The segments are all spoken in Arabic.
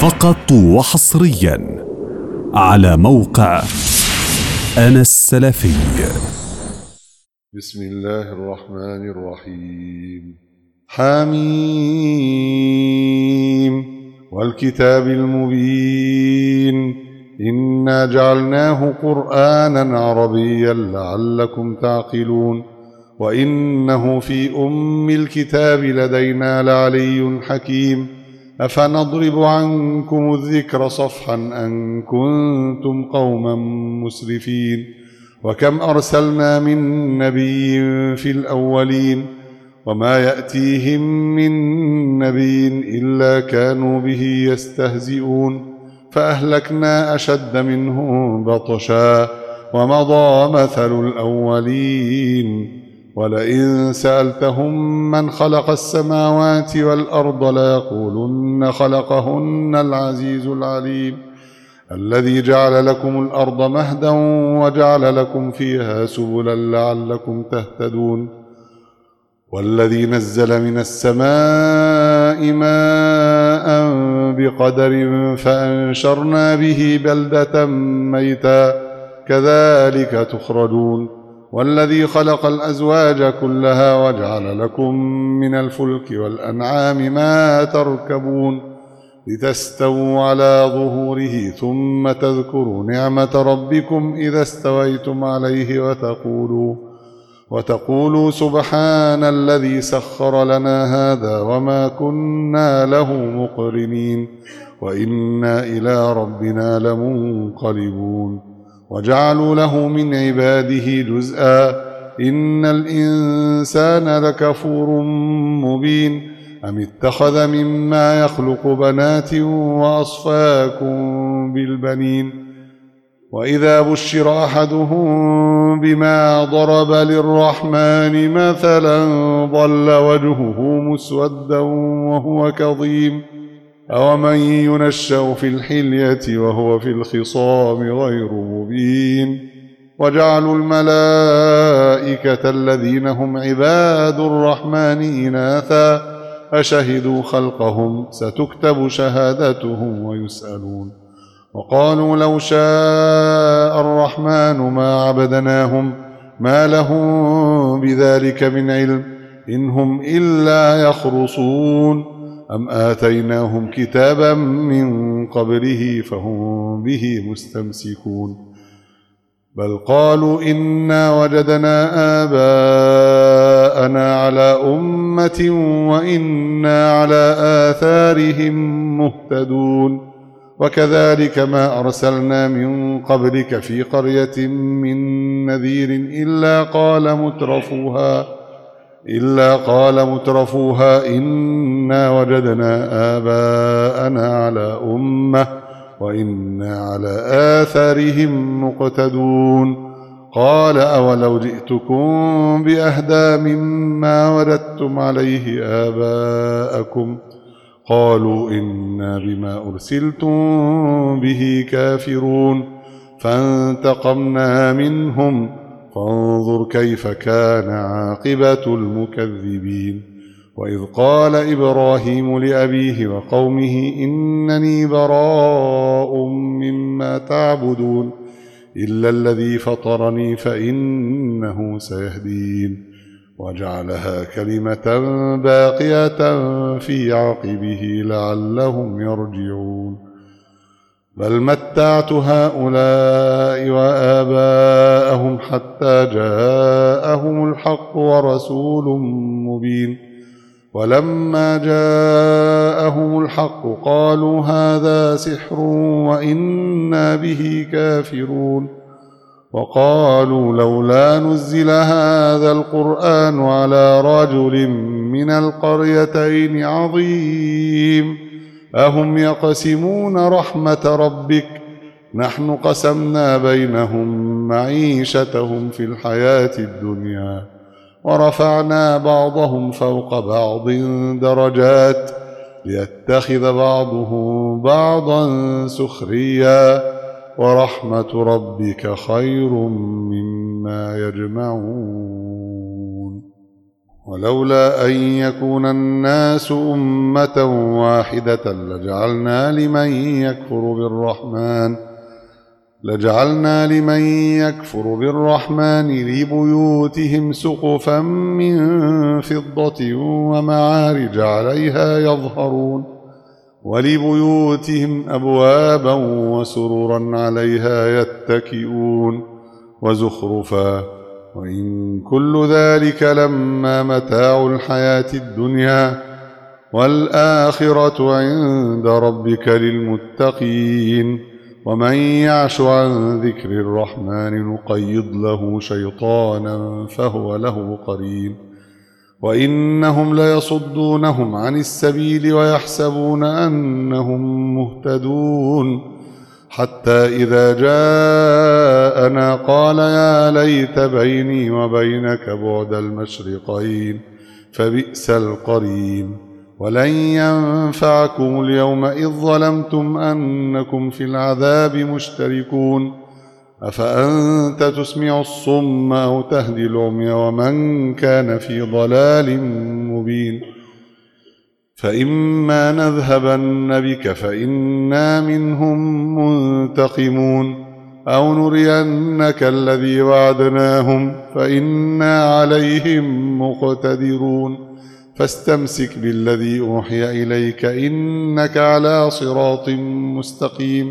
فقط وحصريا على موقع أنا السلفي. بسم الله الرحمن الرحيم. حميم والكتاب المبين إنا جعلناه قرآنا عربيا لعلكم تعقلون وإنه في أم الكتاب لدينا لعلي حكيم أفنضرب عنكم الذكر صفحا أن كنتم قوما مسرفين وكم أرسلنا من نبي في الأولين وما يأتيهم من نبي إلا كانوا به يستهزئون فأهلكنا أشد منهم بطشا ومضى مثل الأولين ولئن سألتهم من خلق السماوات والأرض ليقولن خلقهن العزيز العليم الذي جعل لكم الأرض مهدا وجعل لكم فيها سبلا لعلكم تهتدون والذي نزل من السماء ماء بقدر فأنشرنا به بلدة ميتا كذلك تخرجون والذي خلق الأزواج كلها وجعل لكم من الفلك والأنعام ما تركبون لتستووا على ظهوره ثم تذكروا نعمة ربكم إذا استويتم عليه وتقولوا سبحان الذي سخر لنا هذا وما كنا له مقرنين وإنا إلى ربنا لمنقلبون وجعلوا له من عباده جزءا إن الإنسان لكفور مبين أم اتخذ مما يخلق بنات وأصفاكم بالبنين وإذا بشر أحدهم بما ضرب للرحمن مثلا ظل وجهه مسودا وهو كظيم أومن ينشأ في الحلية وهو في الخصام غير مبين وجعلوا الملائكة الذين هم عباد الرحمن إناثا أشهدوا خلقهم ستكتب شهادتهم ويسألون وقالوا لو شاء الرحمن ما عبدناهم ما لهم بذلك من علم إن هم إلا يخرصون أم آتيناهم كتابا من قبله فهم به مستمسكون بل قالوا إنا وجدنا آباءنا على أمة وإنا على آثارهم مهتدون وكذلك ما أرسلنا من قبلك في قرية من نذير إلا قال مترفوها إنا وجدنا آباءنا على أمة وإنا على آثارهم مقتدون قال أولو جئتكم بأهدى مما وجدتم عليه آباءكم قالوا إنا بما أرسلتم به كافرون فانتقمنا منهم فانظر كيف كان عاقبة المكذبين وإذ قال إبراهيم لأبيه وقومه إنني براء مما تعبدون إلا الذي فطرني فإنه سيهدين وجعلها كلمة باقية في عقبه لعلهم يرجعون بل متعت هؤلاء وآباءهم حتى جاءهم الحق ورسول مبين ولما جاءهم الحق قالوا هذا سحر وإنا به كافرون وقالوا لولا نزل هذا القرآن على رجل من القريتين عظيم أهم يقسمون رحمة ربك نحن قسمنا بينهم معيشتهم في الحياة الدنيا ورفعنا بعضهم فوق بعض درجات ليتخذ بعضهم بعضا سخريا ورحمة ربك خير مما يجمعون ولولا أن يكون الناس أمة واحدة لجعلنا لمن يكفر بالرحمن لبيوتهم سقفا من فضة ومعارج عليها يظهرون ولبيوتهم أبوابا وسررا عليها يتكئون وزخرفا وإن كل ذلك لما متاع الحياة الدنيا والآخرة عند ربك للمتقين ومن يعش عن ذكر الرحمن نقيض له شيطانا فهو له قرين وإنهم ليصدونهم عن السبيل ويحسبون أنهم مهتدون حتى إذا جاءنا قال يا ليت بيني وبينك بعد المشرقين فبئس القرين ولن ينفعكم اليوم إذ ظلمتم أنكم في العذاب مشتركون أفأنت تسمع الصم أو تهدي العمي ومن كان في ضلال مبين فإما نذهبن بك فإنا منهم منتقمون أو نرينك الذي وعدناهم فإنا عليهم مقتدرون فاستمسك بالذي أوحي إليك إنك على صراط مستقيم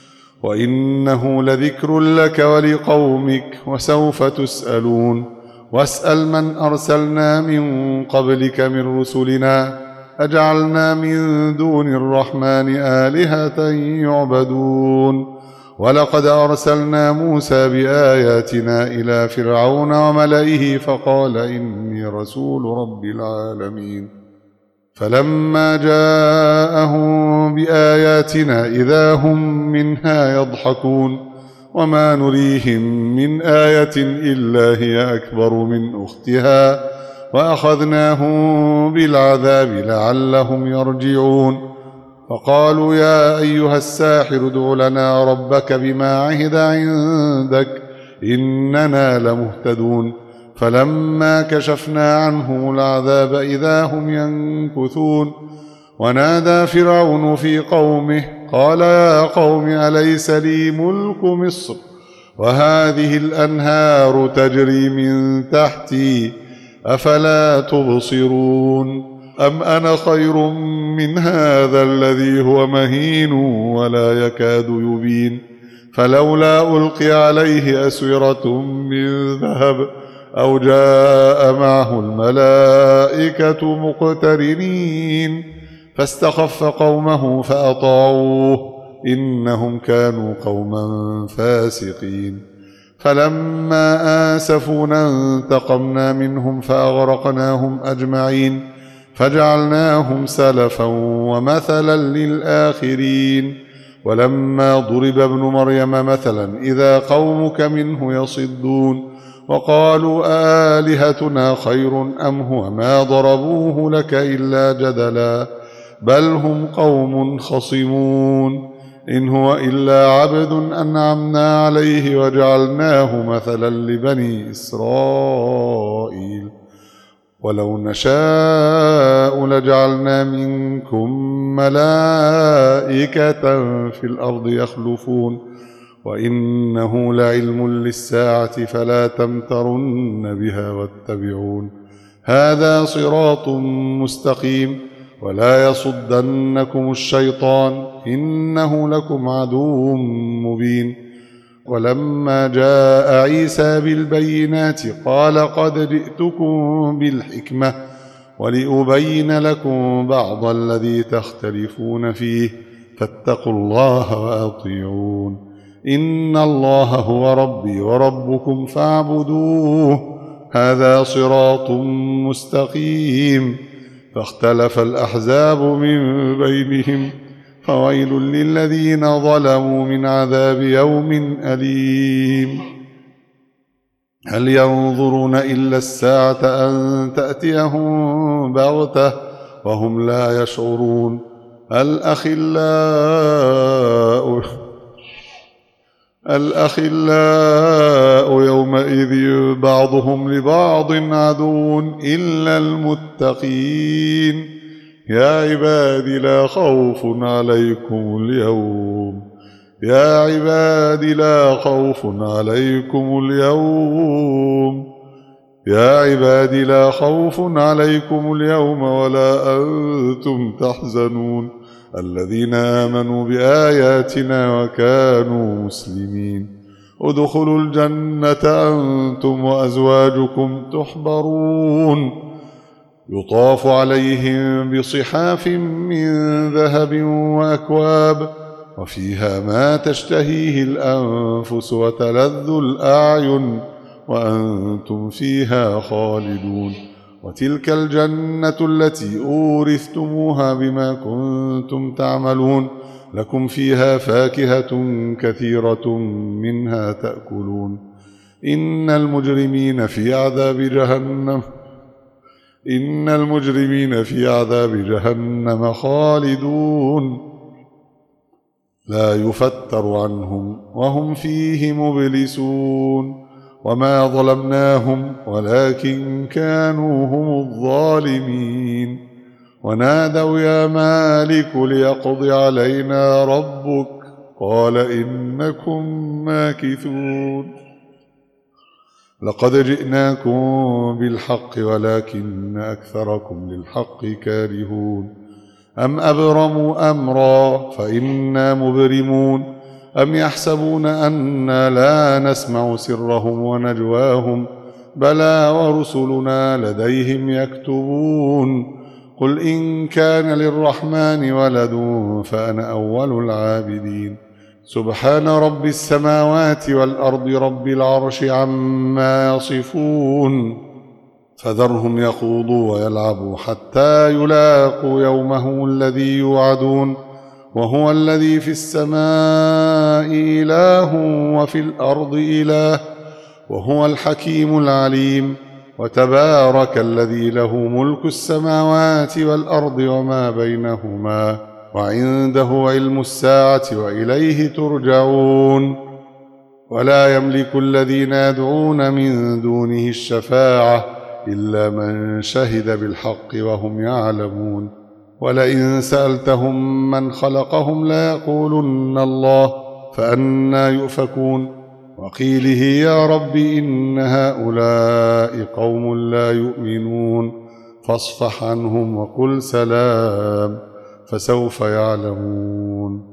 وإنه لذكر لك ولقومك وسوف تسألون واسأل من أرسلنا من قبلك من رسلنا أجعلنا من دون الرحمن آلهة يعبدون ولقد أرسلنا موسى بآياتنا إلى فرعون وملئه فقال إني رسول رب العالمين فلما جاءهم بآياتنا إذا هم منها يضحكون وما نريهم من آية إلا هي أكبر من أختها وأخذناهم بالعذاب لعلهم يرجعون فقالوا يا أيها الساحر ادع لنا ربك بما عهد عندك إننا لمهتدون فلما كشفنا عنهم العذاب إذا هم ينكثون ونادى فرعون في قومه قال يا قوم أليس لي ملك مصر وهذه الأنهار تجري من تحتي أفلا تبصرون أم أنا خير من هذا الذي هو مهين ولا يكاد يبين فلولا ألقي عليه أسورة من ذهب أو جاء معه الملائكة مقترنين فاستخف قومه فأطاعوه إنهم كانوا قوما فاسقين فلما آسفونا انتقمنا منهم فأغرقناهم أجمعين فجعلناهم سلفا ومثلا للآخرين ولما ضرب ابن مريم مثلا إذا قومك منه يصدون وقالوا آلهتنا خير أم هو ما ضربوه لك إلا جدلا بل هم قوم خصمون إن هو إلا عبد أنعمنا عليه وجعلناه مثلا لبني إسرائيل ولو نشاء لجعلنا منكم ملائكة في الأرض يخلفون وإنه لعلم للساعة فلا تمترن بها واتبعون هذا صراط مستقيم ولا يصدنكم الشيطان إنه لكم عدو مبين ولما جاء عيسى بالبينات قال قد جئتكم بالحكمة ولأبين لكم بعض الذي تختلفون فيه فاتقوا الله وأطيعون إن الله هو ربي وربكم فاعبدوه هذا صراط مستقيم فاختلف الأحزاب من بينهم فويل للذين ظلموا من عذاب يوم أليم هل ينظرون إلا الساعة أن تأتيهم بغتة وهم لا الأخلاء يومئذ بعضهم لبعض عدو إلا المتقين يا عباد لا خوف عليكم اليوم يا عباد لا خوف عليكم اليوم يا عباد لا خوف عليكم اليوم ولا أنتم تحزنون الذين آمنوا بآياتنا وكانوا مسلمين ادخلوا الجنة أنتم وأزواجكم تحبرون يطاف عليهم بصحاف من ذهب وأكواب وفيها ما تشتهيه الأنفس وتلذ الأعين وأنتم فيها خالدون وتلك الجنة التي أورثتموها بما كنتم تعملون لكم فيها فاكهة كثيرة منها تأكلون إن المجرمين في عذاب جهنم خالدون لا يفتر عنهم وهم فيه مبلسون وما ظلمناهم ولكن كانوا هم الظالمين ونادوا يا مالك ليقض علينا ربك قال إنكم ماكثون لقد جئناكم بالحق ولكن أكثركم للحق كارهون أم أبرموا أمرا فإنا مبرمون أم يحسبون أنا لا نسمع سرهم ونجواهم بلى ورسلنا لديهم يكتبون قل إن كان للرحمن ولد فأنا أول العابدين سبحان رب السماوات والأرض رب العرش عما يصفون فذرهم يخوضوا ويلعبوا حتى يلاقوا يومهم الذي يوعدون وهو الذي في السماء إله وفي الأرض إله وهو الحكيم العليم وتبارك الذي له ملك السماوات والأرض وما بينهما وعنده علم الساعة وإليه ترجعون ولا يملك الذين يدعون من دونه الشفاعة إلا من شهد بالحق وهم يعلمون ولئن سألتهم من خلقهم ليقولن الله فأنى يؤفكون وقيله يا رب إن هؤلاء قوم لا يؤمنون فاصفح عنهم وقل سلام فسوف يعلمون